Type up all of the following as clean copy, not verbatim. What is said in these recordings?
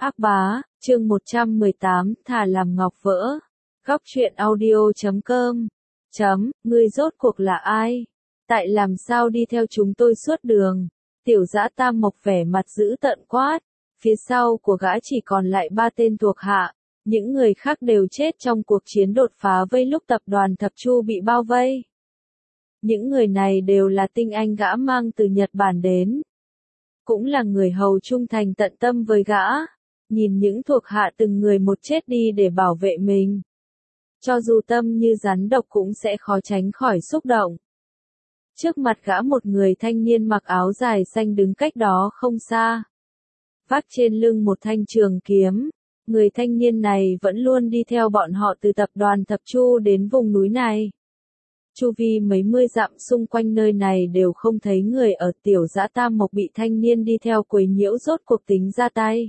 Ác bá, chương 118, thà làm ngọc vỡ. Góc truyện audio.com. Ngươi rốt cuộc là ai? Tại làm sao đi theo chúng tôi suốt đường? Tiểu Dã Tam Mộc vẻ mặt dữ tợn quát. Phía sau của gã chỉ còn lại 3 tên thuộc hạ. Những người khác đều chết trong cuộc chiến đột phá vây lúc tập đoàn Thập Chu bị bao vây. Những người này đều là tinh anh gã mang từ Nhật Bản đến. Cũng là người hầu trung thành tận tâm với gã. Nhìn những thuộc hạ từng người một chết đi để bảo vệ mình. Cho dù tâm như rắn độc cũng sẽ khó tránh khỏi xúc động. Trước mặt gã một người thanh niên mặc áo dài xanh đứng cách đó không xa. Vác trên lưng một thanh trường kiếm. Người thanh niên này vẫn luôn đi theo bọn họ từ tập đoàn Thập Chu đến vùng núi này. Chu vi mấy mươi dặm xung quanh nơi này đều không thấy người ở. Tiểu Dã Tam Mộc bị thanh niên đi theo quấy nhiễu rốt cuộc tính ra tay.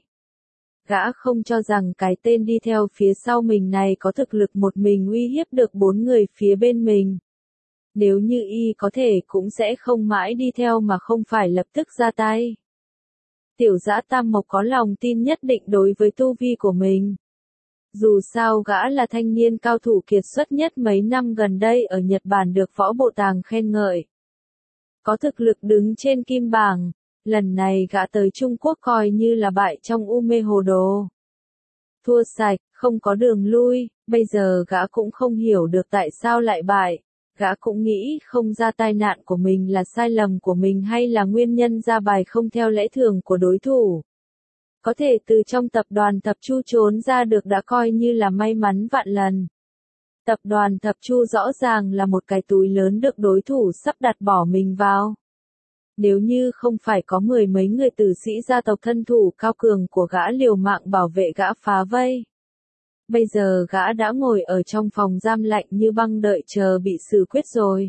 Gã không cho rằng cái tên đi theo phía sau mình này có thực lực một mình uy hiếp được 4 người phía bên mình. Nếu như y có thể cũng sẽ không mãi đi theo mà không phải lập tức ra tay. Tiểu Dã Tam Mộc có lòng tin nhất định đối với tu vi của mình. Dù sao gã là thanh niên cao thủ kiệt xuất nhất mấy năm gần đây ở Nhật Bản được võ bộ tàng khen ngợi. Có thực lực đứng trên kim bảng. Lần này gã tới Trung Quốc coi như là bại trong u mê hồ đồ. Thua sạch, không có đường lui, bây giờ gã cũng không hiểu được tại sao lại bại. Gã cũng nghĩ không ra tai nạn của mình là sai lầm của mình hay là nguyên nhân ra bài không theo lẽ thường của đối thủ. Có thể từ trong tập đoàn Thập Chu trốn ra được đã coi như là may mắn vạn lần. Tập đoàn Thập Chu rõ ràng là một cái túi lớn được đối thủ sắp đặt bỏ mình vào. Nếu như không phải có 10 mấy người tử sĩ gia tộc thân thủ cao cường của gã liều mạng bảo vệ gã phá vây. Bây giờ gã đã ngồi ở trong phòng giam lạnh như băng đợi chờ bị xử quyết rồi.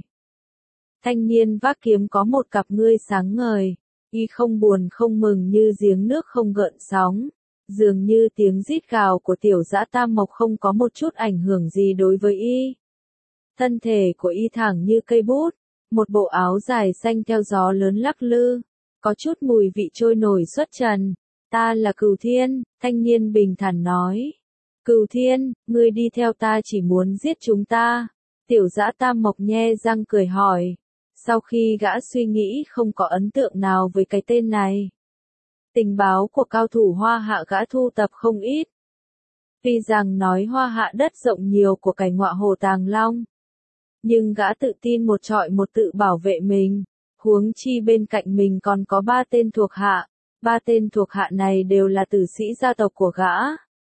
Thanh niên vác kiếm có một cặp ngươi sáng ngời, y không buồn không mừng như giếng nước không gợn sóng. Dường như tiếng rít gào của Tiểu Dã Tam Mộc không có một chút ảnh hưởng gì đối với y. Thân thể của y thẳng như cây bút. Một bộ áo dài xanh theo gió lớn lắc lư, có chút mùi vị trôi nổi xuất trần. Ta là Cửu Thiên, thanh niên bình thản nói. Cửu Thiên, ngươi đi theo ta chỉ muốn giết chúng ta. Tiểu Dã Tam Mộc nhe răng cười hỏi. Sau khi gã suy nghĩ không có ấn tượng nào với cái tên này. Tình báo của cao thủ Hoa Hạ gã thu tập không ít. Tuy rằng nói Hoa Hạ đất rộng nhiều của cải ngọa hồ Tàng Long. Nhưng gã tự tin một trọi một tự bảo vệ mình, huống chi bên cạnh mình còn có 3 tên thuộc hạ, 3 tên thuộc hạ này đều là tử sĩ gia tộc của gã.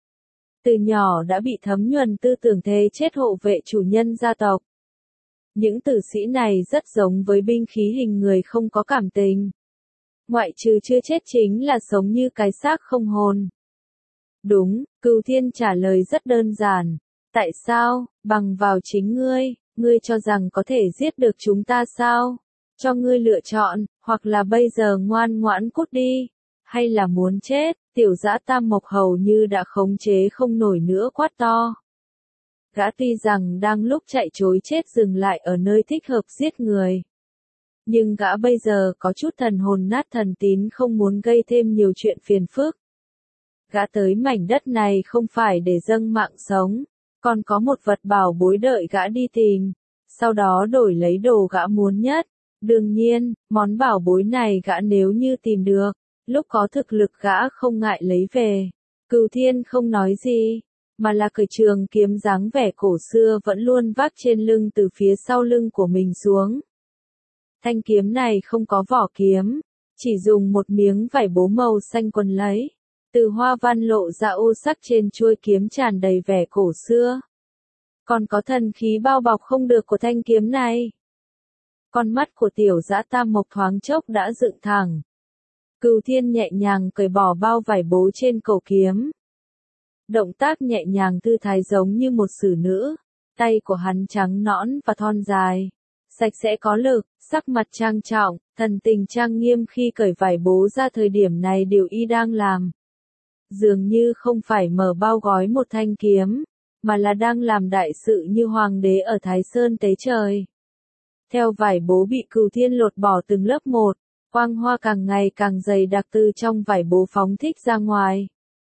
Từ nhỏ đã bị thấm nhuần tư tưởng thề chết hộ vệ chủ nhân gia tộc. Những tử sĩ này rất giống với binh khí hình người không có cảm tình. Ngoại trừ chưa chết chính là sống như cái xác không hồn. Đúng, Cửu Thiên trả lời rất đơn giản. Tại sao, bằng vào chính ngươi. Ngươi cho rằng có thể giết được chúng ta sao? Cho ngươi lựa chọn, hoặc là bây giờ ngoan ngoãn cút đi, hay là muốn chết? Tiểu Dã Tam Mộc hầu như đã khống chế không nổi nữa quát to. Gã tuy rằng đang lúc chạy trối chết dừng lại ở nơi thích hợp giết người. Nhưng gã bây giờ có chút thần hồn nát thần tín không muốn gây thêm nhiều chuyện phiền phức. Gã tới mảnh đất này không phải để dâng mạng sống. Còn có một vật bảo bối đợi gã đi tìm, sau đó đổi lấy đồ gã muốn nhất. Đương nhiên, món bảo bối này gã nếu như tìm được, lúc có thực lực gã không ngại lấy về. Cửu Thiên không nói gì, mà là cởi trường kiếm dáng vẻ cổ xưa vẫn luôn vác trên lưng từ phía sau lưng của mình xuống. Thanh kiếm này không có vỏ kiếm, chỉ dùng một miếng vải bố màu xanh quấn lấy. Từ hoa văn lộ ra ô sắc trên chuôi kiếm tràn đầy vẻ cổ xưa. Còn có thần khí bao bọc không được của thanh kiếm này. Con mắt của Tiểu Dã Tam Mộc thoáng chốc đã dựng thẳng. Cửu Thiên nhẹ nhàng cởi bỏ bao vải bố trên cổ kiếm. Động tác nhẹ nhàng thư thái giống như một xử nữ. Tay của hắn trắng nõn và thon dài. Sạch sẽ có lực, sắc mặt trang trọng, thần tình trang nghiêm khi cởi vải bố ra thời điểm này điều y đang làm. Dường như không phải mở bao gói một thanh kiếm, mà là đang làm đại sự như hoàng đế ở Thái Sơn tế trời. Theo vải bố bị Cửu Thiên lột bỏ từng lớp một, quang hoa càng ngày càng dày đặc từ trong vải bố phóng thích ra ngoài.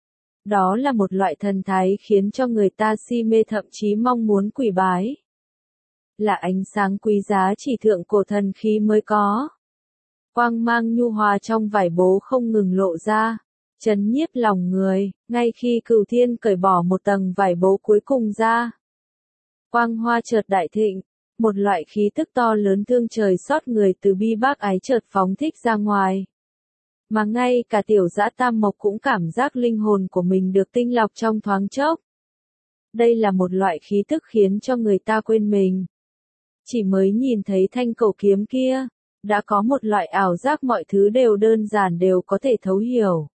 Đó là một loại thần thái khiến cho người ta si mê thậm chí mong muốn quỳ bái. Là ánh sáng quý giá chỉ thượng cổ thần khí mới có. Quang mang nhu hòa trong vải bố không ngừng lộ ra, chấn nhiếp lòng người, ngay khi Cửu Thiên cởi bỏ một tầng vải bố cuối cùng ra. Quang hoa chợt đại thịnh, một loại khí tức to lớn thương trời xót người từ bi bác ái chợt phóng thích ra ngoài. Mà ngay cả Tiểu Dã Tam Mộc cũng cảm giác linh hồn của mình được tinh lọc trong thoáng chốc. Đây là một loại khí tức khiến cho người ta quên mình. Chỉ mới nhìn thấy thanh cổ kiếm kia, đã có một loại ảo giác mọi thứ đều đơn giản đều có thể thấu hiểu.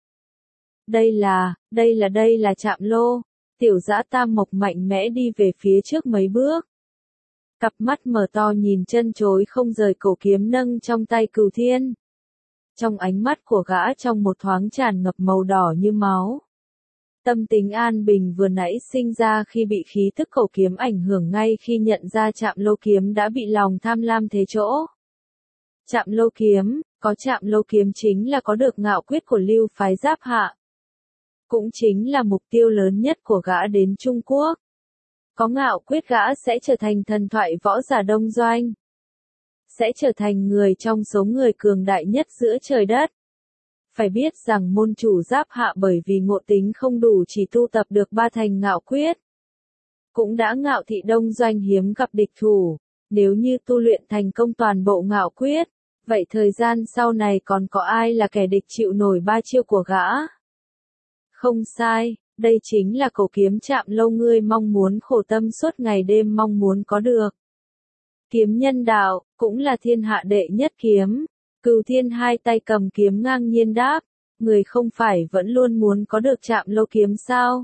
Đây là Trạm Lô. Tiểu Dã Tam Mộc mạnh mẽ đi về phía trước mấy bước. Cặp mắt mở to nhìn chân chối không rời cổ kiếm nâng trong tay Cửu Thiên. Trong ánh mắt của gã trong một thoáng tràn ngập màu đỏ như máu. Tâm tính an bình vừa nãy sinh ra khi bị khí tức cổ kiếm ảnh hưởng ngay khi nhận ra Trạm Lô kiếm đã bị lòng tham lam thế chỗ. Trạm Lô kiếm, có Trạm Lô kiếm chính là có được ngạo quyết của lưu phái Giáp Hạ. Cũng chính là mục tiêu lớn nhất của gã đến Trung Quốc. Có ngạo quyết gã sẽ trở thành thần thoại võ giả Đông Doanh. Sẽ trở thành người trong số người cường đại nhất giữa trời đất. Phải biết rằng môn chủ Giáp Hạ bởi vì ngộ tính không đủ chỉ tu tập được 3 thành ngạo quyết. Cũng đã ngạo thị Đông Doanh hiếm gặp địch thủ, nếu như tu luyện thành công toàn bộ ngạo quyết, vậy thời gian sau này còn có ai là kẻ địch chịu nổi 3 chiêu của gã? Không sai, đây chính là cổ kiếm Trạm Lô ngươi mong muốn khổ tâm suốt ngày đêm mong muốn có được. Kiếm nhân đạo, cũng là thiên hạ đệ nhất kiếm. Cửu Thiên hai tay cầm kiếm ngang nhiên đáp, người không phải vẫn luôn muốn có được Trạm Lô kiếm sao?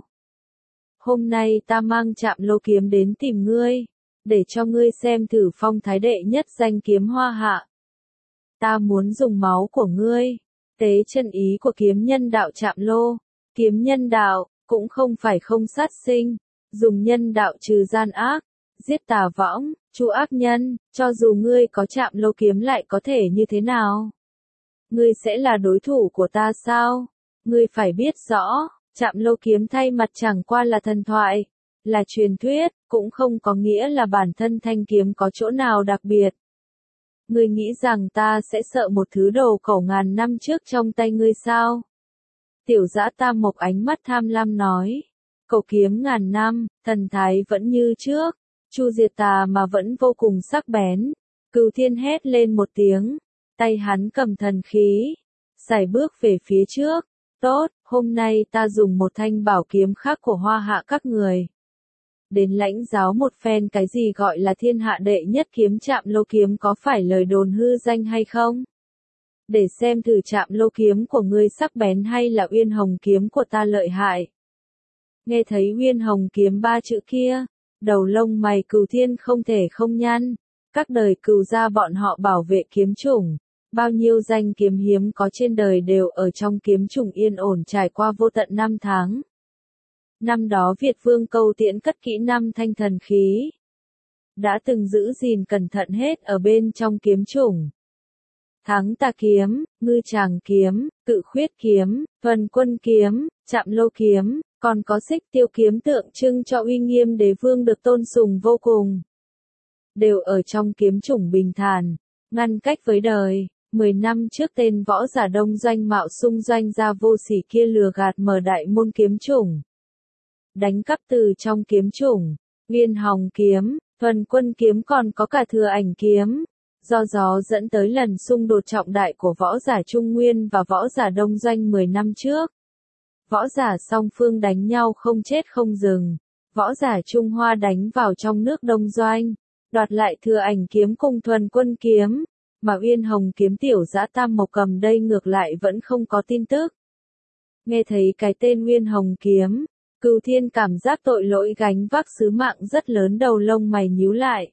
Hôm nay ta mang Trạm Lô kiếm đến tìm ngươi, để cho ngươi xem thử phong thái đệ nhất danh kiếm Hoa Hạ. Ta muốn dùng máu của ngươi, tế chân ý của kiếm nhân đạo Trạm Lô. Kiếm nhân đạo, cũng không phải không sát sinh, dùng nhân đạo trừ gian ác, giết tà võng, chu ác nhân, cho dù ngươi có Trạm Lô kiếm lại có thể như thế nào? Ngươi sẽ là đối thủ của ta sao? Ngươi phải biết rõ, Trạm Lô kiếm thay mặt chẳng qua là thần thoại, là truyền thuyết, cũng không có nghĩa là bản thân thanh kiếm có chỗ nào đặc biệt. Ngươi nghĩ rằng ta sẽ sợ một thứ đồ cổ ngàn năm trước trong tay ngươi sao? Tiểu Dã Tam Mộc ánh mắt tham lam nói. Cổ kiếm ngàn năm, thần thái vẫn như trước, chu diệt tà mà vẫn vô cùng sắc bén. Cửu Thiên hét lên một tiếng, tay hắn cầm thần khí, sải bước về phía trước. Tốt, hôm nay ta dùng một thanh bảo kiếm khác của Hoa Hạ các người. Đến lãnh giáo một phen cái gì gọi là thiên hạ đệ nhất kiếm Trạm Lô kiếm có phải lời đồn hư danh hay không? Để xem thử Trạm Lô kiếm của ngươi sắc bén hay là Uyên Hồng kiếm của ta lợi hại. Nghe thấy Uyên Hồng kiếm 3 chữ kia, đầu lông mày Cửu Thiên không thể không nhăn. Các đời Cửu gia bọn họ bảo vệ kiếm chủng, bao nhiêu danh kiếm hiếm có trên đời đều ở trong kiếm chủng yên ổn trải qua vô tận năm tháng. Năm đó Việt Vương Câu Tiễn cất kỹ 5 thanh thần khí, đã từng giữ gìn cẩn thận hết ở bên trong kiếm chủng. Thắng Tà kiếm, Ngư Tràng kiếm, Cự Khuyết kiếm, Thuần Quân kiếm, Trạm Lô kiếm, còn có Xích Tiêu kiếm tượng trưng cho uy nghiêm đế vương được tôn sùng vô cùng. Đều ở trong kiếm chủng bình thản, ngăn cách với đời. 10 năm trước tên võ giả Đông Doanh Mạo Xung doanh gia vô sỉ kia lừa gạt mở đại môn kiếm chủng. Đánh cắp từ trong kiếm chủng, Uyên Hồng kiếm, Thuần Quân kiếm còn có cả Thừa Ảnh kiếm. Do gió dẫn tới lần xung đột trọng đại của võ giả Trung Nguyên và võ giả Đông Doanh 10 năm trước. Võ giả song phương đánh nhau không chết không dừng. Võ giả Trung Hoa đánh vào trong nước Đông Doanh, đoạt lại Thừa Ảnh kiếm cùng Thuần Quân kiếm, mà Uyên Hồng kiếm Tiểu Dã Tam Mộc cầm đây ngược lại vẫn không có tin tức. Nghe thấy cái tên Uyên Hồng kiếm, Cửu Thiên cảm giác tội lỗi gánh vác sứ mạng rất lớn, đầu lông mày nhíu lại.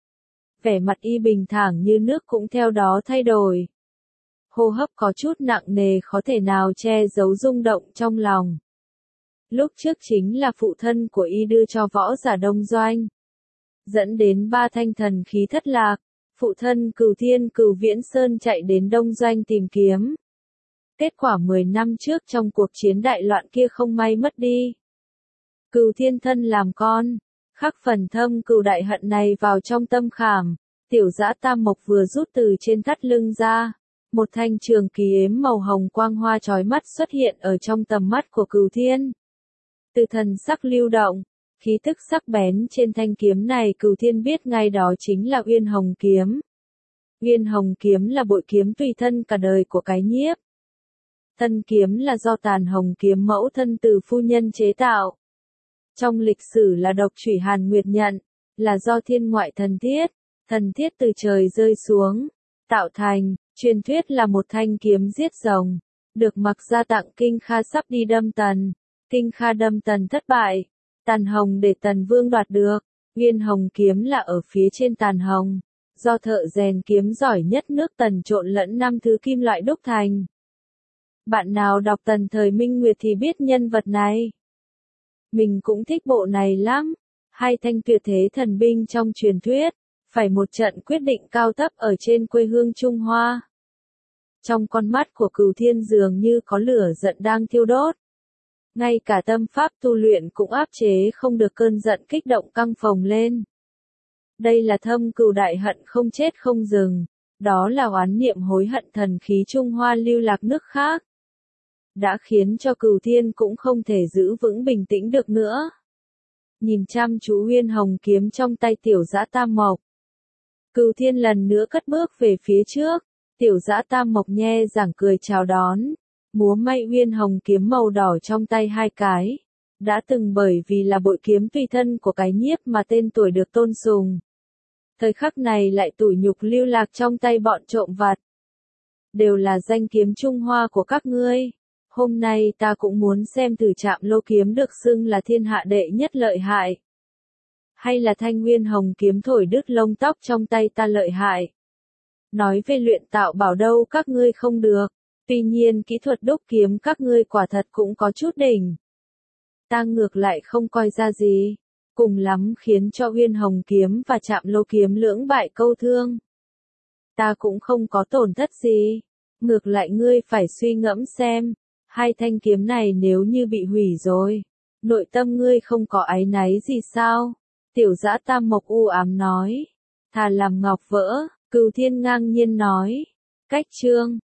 Vẻ mặt y bình thản như nước cũng theo đó thay đổi. Hô hấp có chút nặng nề khó thể nào che giấu rung động trong lòng. Lúc trước chính là phụ thân của y đưa cho võ giả Đông Doanh, dẫn đến 3 thanh thần khí thất lạc. Phụ thân Cửu Thiên Cửu Viễn Sơn chạy đến Đông Doanh tìm kiếm. Kết quả 10 năm trước trong cuộc chiến đại loạn kia không may mất đi. Cừu Thiên thân làm con, khắc phần thâm cừu đại hận này vào trong tâm khảm, tiểu dã tam mộc vừa rút từ trên thắt lưng ra. Một thanh trường kiếm màu hồng quang hoa chói mắt xuất hiện ở trong tầm mắt của Cừu Thiên. Từ thần sắc lưu động, khí tức sắc bén trên thanh kiếm này Cừu Thiên biết ngay đó chính là Uyên Hồng kiếm. Uyên Hồng kiếm là bội kiếm tùy thân cả đời của cái nhiếp. Thân kiếm là do Tàn Hồng kiếm mẫu thân từ phu nhân chế tạo. Trong lịch sử là độc chủy Hàn Nguyệt nhận, là do thiên ngoại thần thiết từ trời rơi xuống, tạo thành, truyền thuyết là một thanh kiếm giết rồng, được mặc ra tặng Kinh Kha sắp đi đâm Tần. Kinh Kha đâm Tần thất bại, Tàn Hồng để Tần Vương đoạt được, Uyên Hồng kiếm là ở phía trên Tàn Hồng, do thợ rèn kiếm giỏi nhất nước Tần trộn lẫn 5 thứ kim loại đúc thành. Bạn nào đọc Tần thời Minh Nguyệt thì biết nhân vật này. Mình cũng thích bộ này lắm. Hai thanh tuyệt thế thần binh trong truyền thuyết, phải một trận quyết định cao thấp ở trên quê hương Trung Hoa. Trong con mắt của Cừu Thiên dường như có lửa giận đang thiêu đốt. Ngay cả tâm pháp tu luyện cũng áp chế không được cơn giận kích động căng phồng lên. Đây là thâm cừu đại hận không chết không dừng, đó là oán niệm hối hận thần khí Trung Hoa lưu lạc nước khác. Đã khiến cho Cừu Thiên cũng không thể giữ vững bình tĩnh được nữa. Nhìn chăm chú Uyên Hồng kiếm trong tay tiểu dã tam mộc. Cừu Thiên lần nữa cất bước về phía trước, tiểu dã tam mộc nhe răng cười chào đón, múa may Uyên Hồng kiếm màu đỏ trong tay hai cái. Đã từng bởi vì là bội kiếm tùy thân của cái nhiếp mà tên tuổi được tôn sùng. Thời khắc này lại tủi nhục lưu lạc trong tay bọn trộm vặt. Đều là danh kiếm Trung Hoa của các ngươi. Hôm nay ta cũng muốn xem thử Trạm Lô kiếm được xưng là thiên hạ đệ nhất lợi hại. Hay là thanh Uyên Hồng kiếm thổi đứt lông tóc trong tay ta lợi hại. Nói về luyện tạo bảo đâu các ngươi không được. Tuy nhiên kỹ thuật đúc kiếm các ngươi quả thật cũng có chút đỉnh. Ta ngược lại không coi ra gì. Cùng lắm khiến cho Uyên Hồng kiếm và Trạm Lô kiếm lưỡng bại câu thương. Ta cũng không có tổn thất gì. Ngược lại ngươi phải suy ngẫm xem. Hai thanh kiếm này nếu như bị hủy rồi, nội tâm ngươi không có áy náy gì sao? Tiểu dã tam mộc u ám nói. Thà làm ngọc vỡ, Cừu Thiên ngang nhiên nói. Cách chương